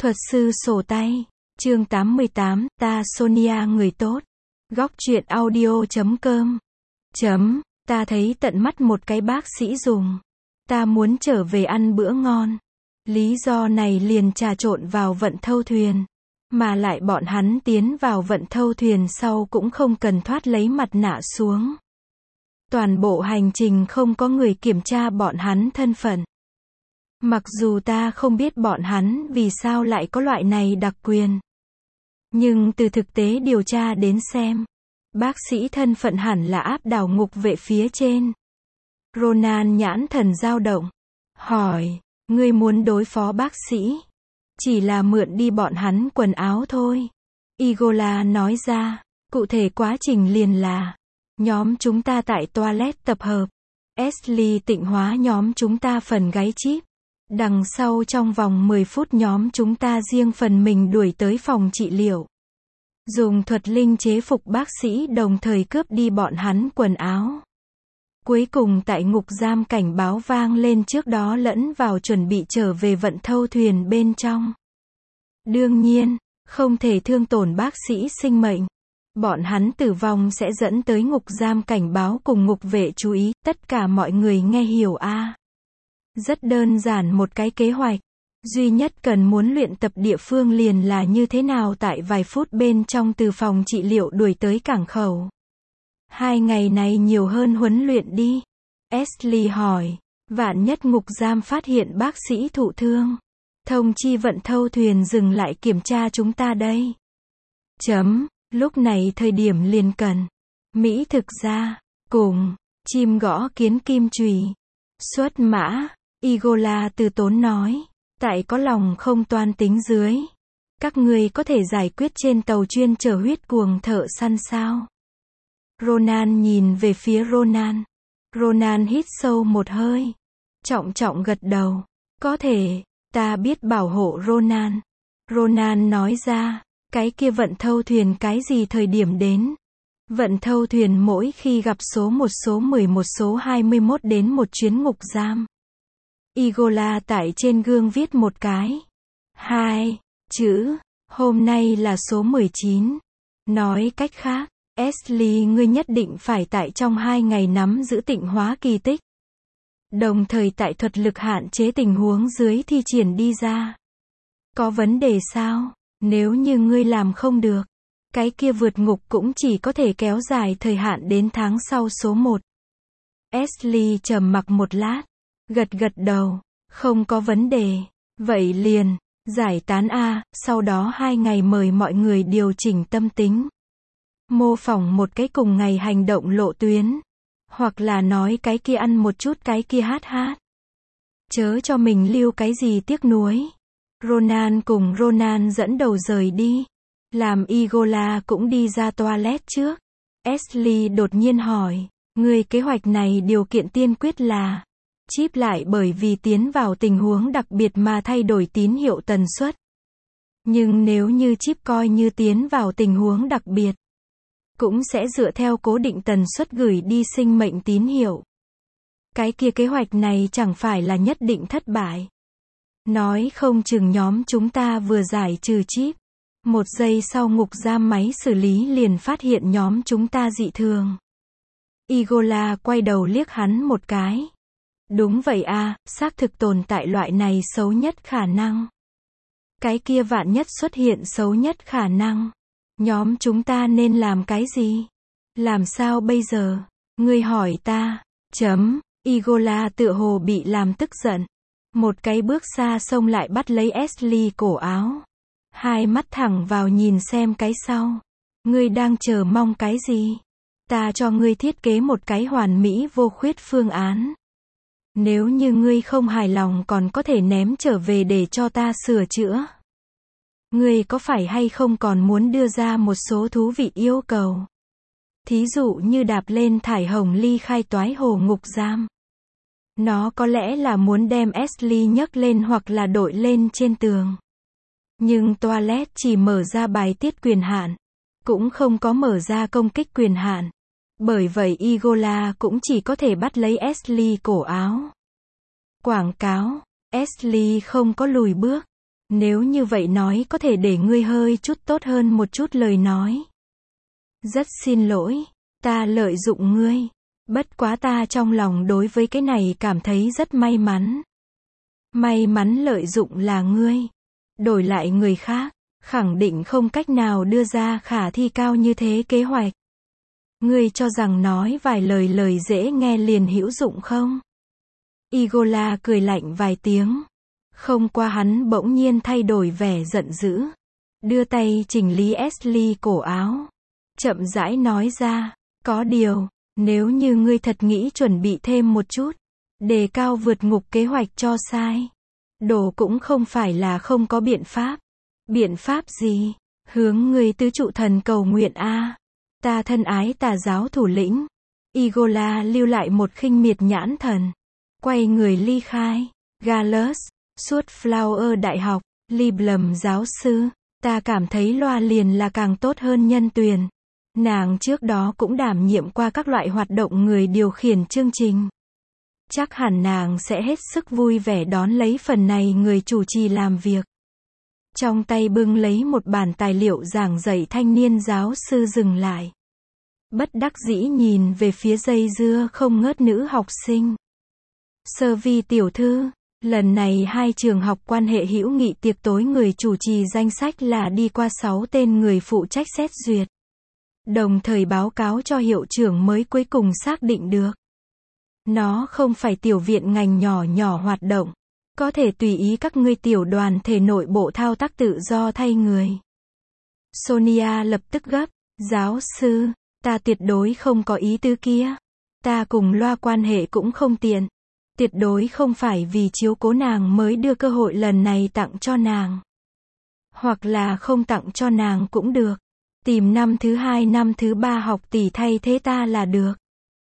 Thuật sư sổ tay. Chương 88, ta Sonia người tốt. Góc truyện audio.com. Ta thấy tận mắt một cái bác sĩ dùng. Ta muốn trở về ăn bữa ngon. Lý do này liền trà trộn vào vận thâu thuyền. Mà lại bọn hắn tiến vào vận thâu thuyền sau cũng không cần thoát lấy mặt nạ xuống. Toàn bộ hành trình không có người kiểm tra bọn hắn thân phận. Mặc dù ta không biết bọn hắn vì sao lại có loại này đặc quyền. Nhưng từ thực tế điều tra đến xem, bác sĩ thân phận hẳn là áp đảo ngục vệ phía trên. Ronan nhãn thần dao động. Hỏi, ngươi muốn đối phó bác sĩ? Chỉ là mượn đi bọn hắn quần áo thôi. Igola nói ra, cụ thể quá trình liền là, nhóm chúng ta tại toilet tập hợp. Ashley tịnh hóa nhóm chúng ta phần gáy chip. Đằng sau trong vòng 10 phút nhóm chúng ta riêng phần mình đuổi tới phòng trị liệu. Dùng thuật linh chế phục bác sĩ đồng thời cướp đi bọn hắn quần áo. Cuối cùng tại ngục giam cảnh báo vang lên trước đó lẫn vào chuẩn bị trở về vận thâu thuyền bên trong. Đương nhiên, không thể thương tổn bác sĩ sinh mệnh. Bọn hắn tử vong sẽ dẫn tới ngục giam cảnh báo cùng ngục vệ chú ý, tất cả mọi người nghe hiểu a. Rất đơn giản một cái kế hoạch. Duy nhất cần muốn luyện tập địa phương liền là như thế nào tại vài phút bên trong từ phòng trị liệu đuổi tới cảng khẩu. 2 ngày này nhiều hơn huấn luyện đi. Ashley hỏi, vạn nhất ngục giam phát hiện bác sĩ thụ thương. Thông chi vận thâu thuyền dừng lại kiểm tra chúng ta đây. Lúc này thời điểm liền cần. Mỹ thực ra, cùng, chim gõ kiến kim chùy. Xuất mã, Igola từ tốn nói. Tại có lòng không toan tính dưới. Các ngươi có thể giải quyết trên tàu chuyên chở huyết cuồng thợ săn sao? Ronan nhìn về phía Ronan. Ronan hít sâu một hơi. Trọng trọng gật đầu. Có thể, ta biết bảo hộ Ronan. Ronan nói ra, cái kia vận thâu thuyền cái gì thời điểm đến? Vận thâu thuyền mỗi khi gặp số 1 số 11 số 21 đến một chuyến ngục giam. Igola tại trên gương viết một cái. 2 chữ, hôm nay là số 19. Nói cách khác, Ashley ngươi nhất định phải tại trong 2 ngày nắm giữ tịnh hóa kỳ tích. Đồng thời tại thuật lực hạn chế tình huống dưới thi triển đi ra. Có vấn đề sao? Nếu như ngươi làm không được, cái kia vượt ngục cũng chỉ có thể kéo dài thời hạn đến tháng sau số 1. Ashley trầm mặc một lát. Gật gật đầu, không có vấn đề, vậy liền, giải tán a, sau đó 2 ngày mời mọi người điều chỉnh tâm tính. Mô phỏng một cái cùng ngày hành động lộ tuyến, hoặc là nói cái kia ăn một chút cái kia hát. Chớ cho mình lưu cái gì tiếc nuối. Ronan cùng Ronan dẫn đầu rời đi, làm Igola cũng đi ra toilet trước. Ashley đột nhiên hỏi, người kế hoạch này điều kiện tiên quyết là chip lại bởi vì tiến vào tình huống đặc biệt mà thay đổi tín hiệu tần suất. Nhưng nếu như chip coi như tiến vào tình huống đặc biệt, cũng sẽ dựa theo cố định tần suất gửi đi sinh mệnh tín hiệu. Cái kia kế hoạch này chẳng phải là nhất định thất bại. Nói không chừng nhóm chúng ta vừa giải trừ chip. 1 giây sau ngục giam máy xử lý liền phát hiện nhóm chúng ta dị thường. Igola quay đầu liếc hắn một cái. Đúng vậy a, xác thực tồn tại loại này xấu nhất khả năng. Cái kia vạn nhất xuất hiện xấu nhất khả năng. Nhóm chúng ta nên làm cái gì? Làm sao bây giờ? Ngươi hỏi ta. Igola tựa hồ bị làm tức giận. Một cái bước xa xông lại bắt lấy Ashley cổ áo. Hai mắt thẳng vào nhìn xem cái sau. Ngươi đang chờ mong cái gì? Ta cho ngươi thiết kế một cái hoàn mỹ vô khuyết phương án. Nếu như ngươi không hài lòng còn có thể ném trở về để cho ta sửa chữa. Ngươi có phải hay không còn muốn đưa ra một số thú vị yêu cầu? Thí dụ như đạp lên thải hồng ly khai toái hồ ngục giam. Nó có lẽ là muốn đem Ashley nhấc lên hoặc là đội lên trên tường. Nhưng toilet chỉ mở ra bài tiết quyền hạn. Cũng không có mở ra công kích quyền hạn. Bởi vậy Igola cũng chỉ có thể bắt lấy Ashley cổ áo. Quảng cáo, Ashley không có lùi bước. Nếu như vậy nói có thể để ngươi hơi chút tốt hơn một chút lời nói. Rất xin lỗi, ta lợi dụng ngươi. Bất quá ta trong lòng đối với cái này cảm thấy rất may mắn. May mắn lợi dụng là ngươi. Đổi lại người khác, khẳng định không cách nào đưa ra khả thi cao như thế kế hoạch. Ngươi cho rằng nói vài lời dễ nghe liền hữu dụng không? Igola cười lạnh vài tiếng. Không qua hắn bỗng nhiên thay đổi vẻ giận dữ. Đưa tay chỉnh lý Ashley cổ áo. Chậm rãi nói ra, có điều, nếu như ngươi thật nghĩ chuẩn bị thêm một chút, đề cao vượt ngục kế hoạch cho sai. Đồ cũng không phải là không có biện pháp. Biện pháp gì? Hướng ngươi tứ trụ thần cầu nguyện a. Ta thân ái tà giáo thủ lĩnh. Igola lưu lại một khinh miệt nhãn thần. Quay người ly khai. Gallus, suốt Flower Đại học, Liblum giáo sư. Ta cảm thấy loa liền là càng tốt hơn Nhân Tuyền. Nàng trước đó cũng đảm nhiệm qua các loại hoạt động người điều khiển chương trình. Chắc hẳn nàng sẽ hết sức vui vẻ đón lấy phần này người chủ trì làm việc. Trong tay bưng lấy một bản tài liệu giảng dạy thanh niên giáo sư dừng lại. Bất đắc dĩ nhìn về phía dây dưa không ngớt nữ học sinh. Sơ Vi tiểu thư, lần này hai trường học quan hệ hữu nghị tiệc tối người chủ trì danh sách là đi qua 6 tên người phụ trách xét duyệt. Đồng thời báo cáo cho hiệu trưởng mới cuối cùng xác định được. Nó không phải tiểu viện ngành nhỏ nhỏ hoạt động. Có thể tùy ý các ngươi tiểu đoàn thể nội bộ thao tác tự do thay người. Sonia lập tức gấp. Giáo sư, ta tuyệt đối không có ý tứ kia. Ta cùng loa quan hệ cũng không tiện. Tuyệt đối không phải vì chiếu cố nàng mới đưa cơ hội lần này tặng cho nàng. Hoặc là không tặng cho nàng cũng được. Tìm năm thứ 2 năm thứ 3 học tỷ thay thế ta là được.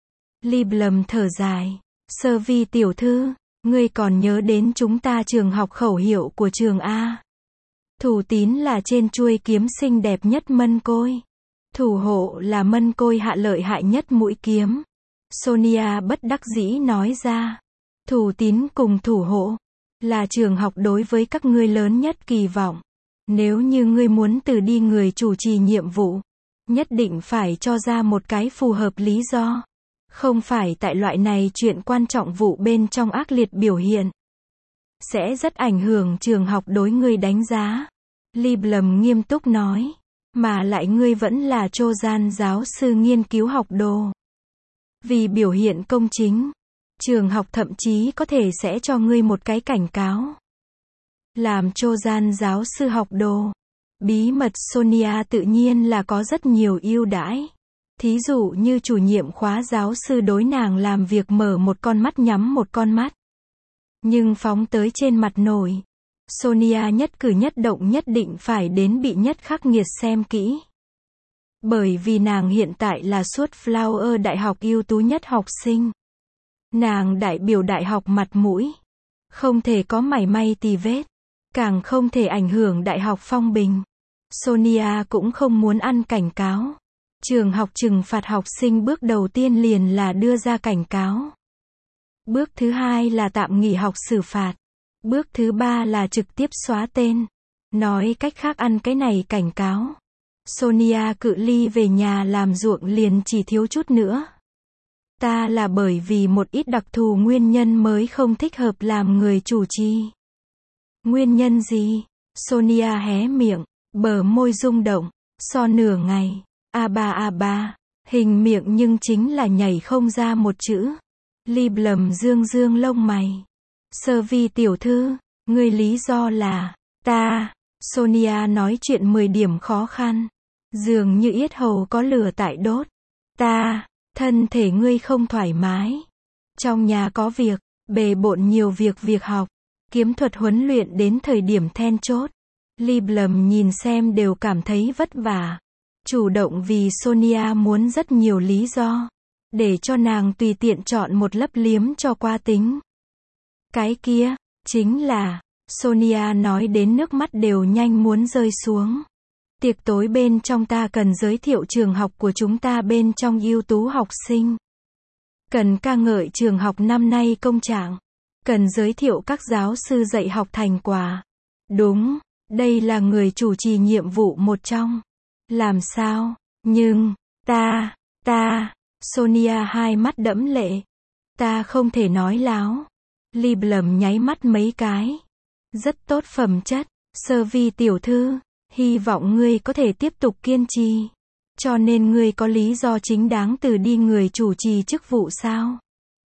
Liblum thở dài. Sơ Vi tiểu thư, ngươi còn nhớ đến chúng ta trường học khẩu hiệu của trường A. Thủ tín là trên chuôi kiếm xinh đẹp nhất mân côi. Thủ hộ là mân côi hạ lợi hại nhất mũi kiếm. Sonia bất đắc dĩ nói ra. Thủ tín cùng thủ hộ là trường học đối với các ngươi lớn nhất kỳ vọng. Nếu như ngươi muốn từ đi người chủ trì nhiệm vụ, nhất định phải cho ra một cái phù hợp lý do. Không phải tại loại này chuyện quan trọng vụ bên trong ác liệt biểu hiện. Sẽ rất ảnh hưởng trường học đối ngươi đánh giá. Liblum nghiêm túc nói. Mà lại ngươi vẫn là Trojan giáo sư nghiên cứu học đồ. Vì biểu hiện công chính, trường học thậm chí có thể sẽ cho ngươi một cái cảnh cáo. Làm Trojan giáo sư học đồ. Bí mật Sonia tự nhiên là có rất nhiều ưu đãi. Thí dụ như chủ nhiệm khóa giáo sư đối nàng làm việc mở một con mắt nhắm một con mắt. Nhưng phóng tới trên mặt nổi, Sonia nhất cử nhất động nhất định phải đến bị nhất khắc nghiệt xem kỹ. Bởi vì nàng hiện tại là suốt Flower Đại học ưu tú nhất học sinh. Nàng đại biểu đại học mặt mũi. Không thể có mảy may tì vết. Càng không thể ảnh hưởng đại học phong bình. Sonia cũng không muốn ăn cảnh cáo. Trường học trừng phạt học sinh bước đầu tiên liền là đưa ra cảnh cáo. Bước thứ 2 là tạm nghỉ học xử phạt. Bước thứ 3 là trực tiếp xóa tên. Nói cách khác ăn cái này cảnh cáo. Sonia cự ly về nhà làm ruộng liền chỉ thiếu chút nữa. Ta là bởi vì một ít đặc thù nguyên nhân mới không thích hợp làm người chủ trì. Nguyên nhân gì? Sonia hé miệng, bờ môi rung động, so nửa ngày. A ba, hình miệng nhưng chính là nhảy không ra một chữ. Liblum dương dương lông mày. Sơ Vi tiểu thư, ngươi lý do là, ta, Sonia nói chuyện 10 điểm khó khăn. Dường như yết hầu có lửa tại đốt. Ta, thân thể ngươi không thoải mái. Trong nhà có việc, bề bộn nhiều việc học. Kiếm thuật huấn luyện đến thời điểm then chốt. Liblum nhìn xem đều cảm thấy vất vả. Chủ động vì Sonia muốn rất nhiều lý do. Để cho nàng tùy tiện chọn một lấp liếm cho qua tính. Cái kia, chính là, Sonia nói đến nước mắt đều nhanh muốn rơi xuống. Tiệc tối bên trong ta cần giới thiệu trường học của chúng ta bên trong ưu tú học sinh. Cần ca ngợi trường học năm nay công trạng. Cần giới thiệu các giáo sư dạy học thành quả. Đúng, đây là người chủ trì nhiệm vụ một trong. Làm sao? Nhưng, Sonia hai mắt đẫm lệ. Ta không thể nói láo. Liblum nháy mắt mấy cái. Rất tốt phẩm chất, Sơ Vi tiểu thư, hy vọng ngươi có thể tiếp tục kiên trì. Cho nên ngươi có lý do chính đáng từ đi người chủ trì chức vụ sao?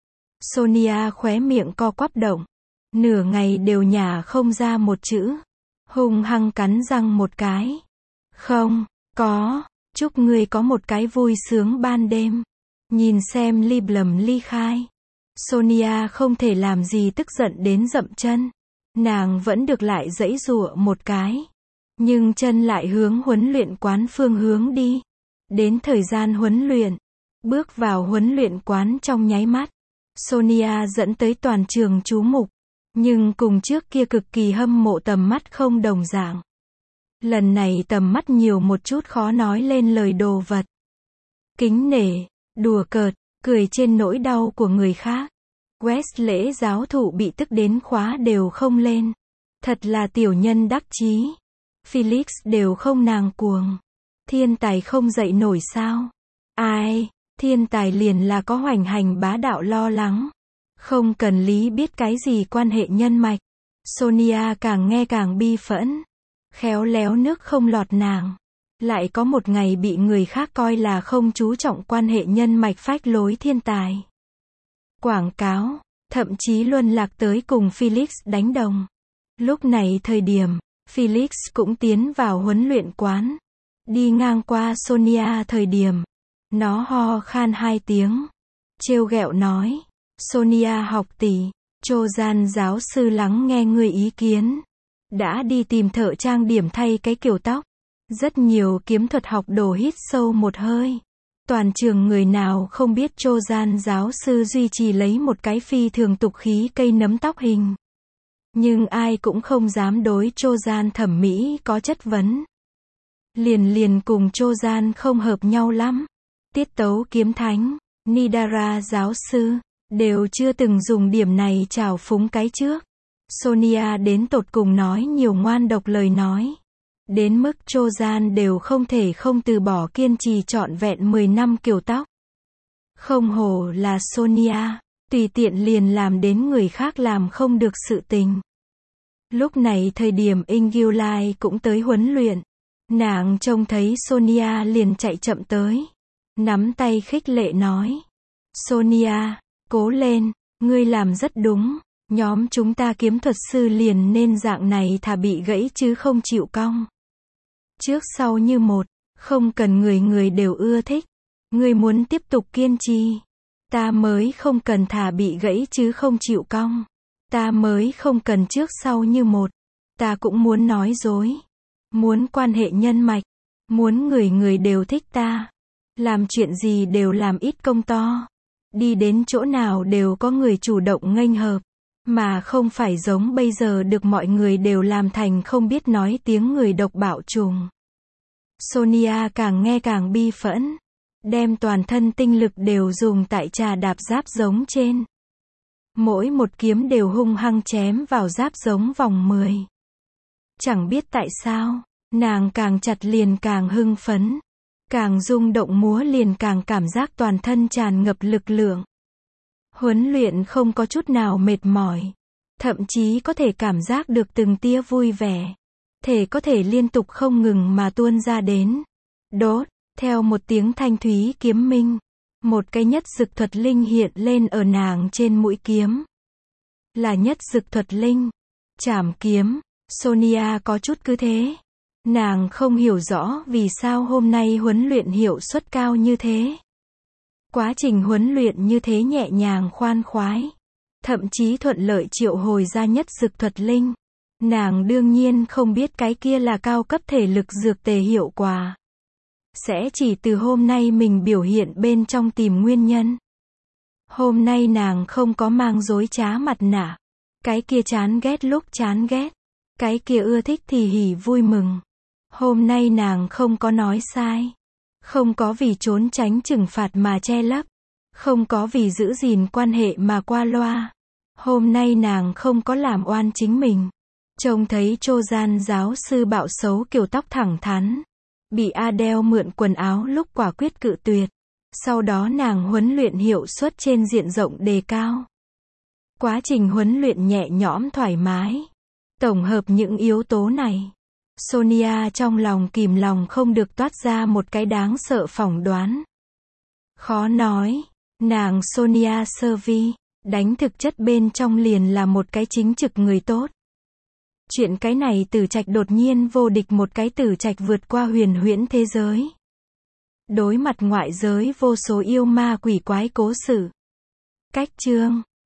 Sonia khóe miệng co quắp động. Nửa ngày đều nhả không ra một chữ. Hung hăng cắn răng một cái. Không, có, chúc ngươi có một cái vui sướng ban đêm. Nhìn xem Liblum ly khai. Sonia không thể làm gì tức giận đến dậm chân. Nàng vẫn được lại giãy giụa một cái. Nhưng chân lại hướng huấn luyện quán phương hướng đi. Đến thời gian huấn luyện. Bước vào huấn luyện quán trong nháy mắt. Sonia dẫn tới toàn trường chú mục. Nhưng cùng trước kia cực kỳ hâm mộ tầm mắt không đồng dạng. Lần này tầm mắt nhiều một chút khó nói lên lời đồ vật. Kính nể, đùa cợt, cười trên nỗi đau của người khác. West lễ giáo thụ bị tức đến khóa đều không lên. Thật là tiểu nhân đắc chí. Felix đều không nàng cuồng. Thiên tài không dậy nổi sao? Ai, thiên tài liền là có hoành hành bá đạo lo lắng. Không cần lý biết cái gì quan hệ nhân mạch. Sonia càng nghe càng bi phẫn. Khéo léo nước không lọt nàng. Lại có một ngày bị người khác coi là không chú trọng quan hệ nhân mạch phách lối thiên tài. Quảng cáo, thậm chí luân lạc tới cùng Felix đánh đồng. Lúc này thời điểm, Felix cũng tiến vào huấn luyện quán. Đi ngang qua Sonia thời điểm, nó ho khan 2 tiếng. Trêu ghẹo nói, Sonia học tỷ, Trojan giáo sư lắng nghe ngươi ý kiến. Đã đi tìm thợ trang điểm thay cái kiểu tóc. Rất nhiều kiếm thuật học đồ hít sâu một hơi. Toàn trường người nào không biết Trojan giáo sư duy trì lấy một cái phi thường tục khí cây nấm tóc hình. Nhưng ai cũng không dám đối Trojan thẩm mỹ có chất vấn. Liền cùng Trojan không hợp nhau lắm. Tiết tấu kiếm thánh, Nidara giáo sư, đều chưa từng dùng điểm này trào phúng cái trước. Sonia đến tột cùng nói nhiều ngoan độc lời nói. Đến mức Trojan đều không thể không từ bỏ kiên trì trọn vẹn 10 năm kiểu tóc. Không hổ là Sonia, tùy tiện liền làm đến người khác làm không được sự tình. Lúc này thời điểm Ingulai cũng tới huấn luyện. Nàng trông thấy Sonia liền chạy chậm tới. Nắm tay khích lệ nói. Sonia, cố lên, ngươi làm rất đúng. Nhóm chúng ta kiếm thuật sư liền nên dạng này thà bị gãy chứ không chịu cong. Trước sau như một, không cần người đều ưa thích. Ngươi muốn tiếp tục kiên trì. Ta mới không cần thà bị gãy chứ không chịu cong. Ta mới không cần trước sau như một. Ta cũng muốn nói dối. Muốn quan hệ nhân mạch. Muốn người đều thích ta. Làm chuyện gì đều làm ít công to. Đi đến chỗ nào đều có người chủ động nghênh hợp. Mà không phải giống bây giờ được mọi người đều làm thành không biết nói tiếng người độc bạo trùng. Sonia càng nghe càng bi phẫn. Đem toàn thân tinh lực đều dùng tại trà đạp giáp giống trên. Mỗi một kiếm đều hung hăng chém vào giáp giống vòng 10. Chẳng biết tại sao, nàng càng chặt liền càng hưng phấn. Càng rung động múa liền càng cảm giác toàn thân tràn ngập lực lượng. Huấn luyện không có chút nào mệt mỏi. Thậm chí có thể cảm giác được từng tia vui vẻ. Thể có thể liên tục không ngừng mà tuôn ra đến. Đốt, theo một tiếng thanh thúy kiếm minh. Một cái nhất dực thuật linh hiện lên ở nàng trên mũi kiếm. Là nhất dực thuật linh. Trảm kiếm. Sonia có chút cứ thế. Nàng không hiểu rõ vì sao hôm nay huấn luyện hiệu suất cao như thế. Quá trình huấn luyện như thế nhẹ nhàng khoan khoái. Thậm chí thuận lợi triệu hồi ra nhất dực thuật linh. Nàng đương nhiên không biết cái kia là cao cấp thể lực dược tề hiệu quả. Sẽ chỉ từ hôm nay mình biểu hiện bên trong tìm nguyên nhân. Hôm nay nàng không có mang dối trá mặt nạ. Cái kia chán ghét lúc chán ghét. Cái kia ưa thích thì hỉ vui mừng. Hôm nay nàng không có nói sai. Không có vì trốn tránh trừng phạt mà che lấp. Không có vì giữ gìn quan hệ mà qua loa. Hôm nay nàng không có làm oan chính mình. Trông thấy Trojan giáo sư bạo xấu kiểu tóc thẳng thắn. Bị Adele mượn quần áo lúc quả quyết cự tuyệt. Sau đó nàng huấn luyện hiệu suất trên diện rộng đề cao. Quá trình huấn luyện nhẹ nhõm thoải mái. Tổng hợp những yếu tố này, Sonia trong lòng kìm lòng không được toát ra một cái đáng sợ phỏng đoán. Khó nói, nàng Sonia Servi, đánh thực chất bên trong liền là một cái chính trực người tốt. Chuyện cái này Tử Trạch đột nhiên vô địch một cái Tử Trạch vượt qua huyền huyễn thế giới. Đối mặt ngoại giới vô số yêu ma quỷ quái cố sự. Cách chương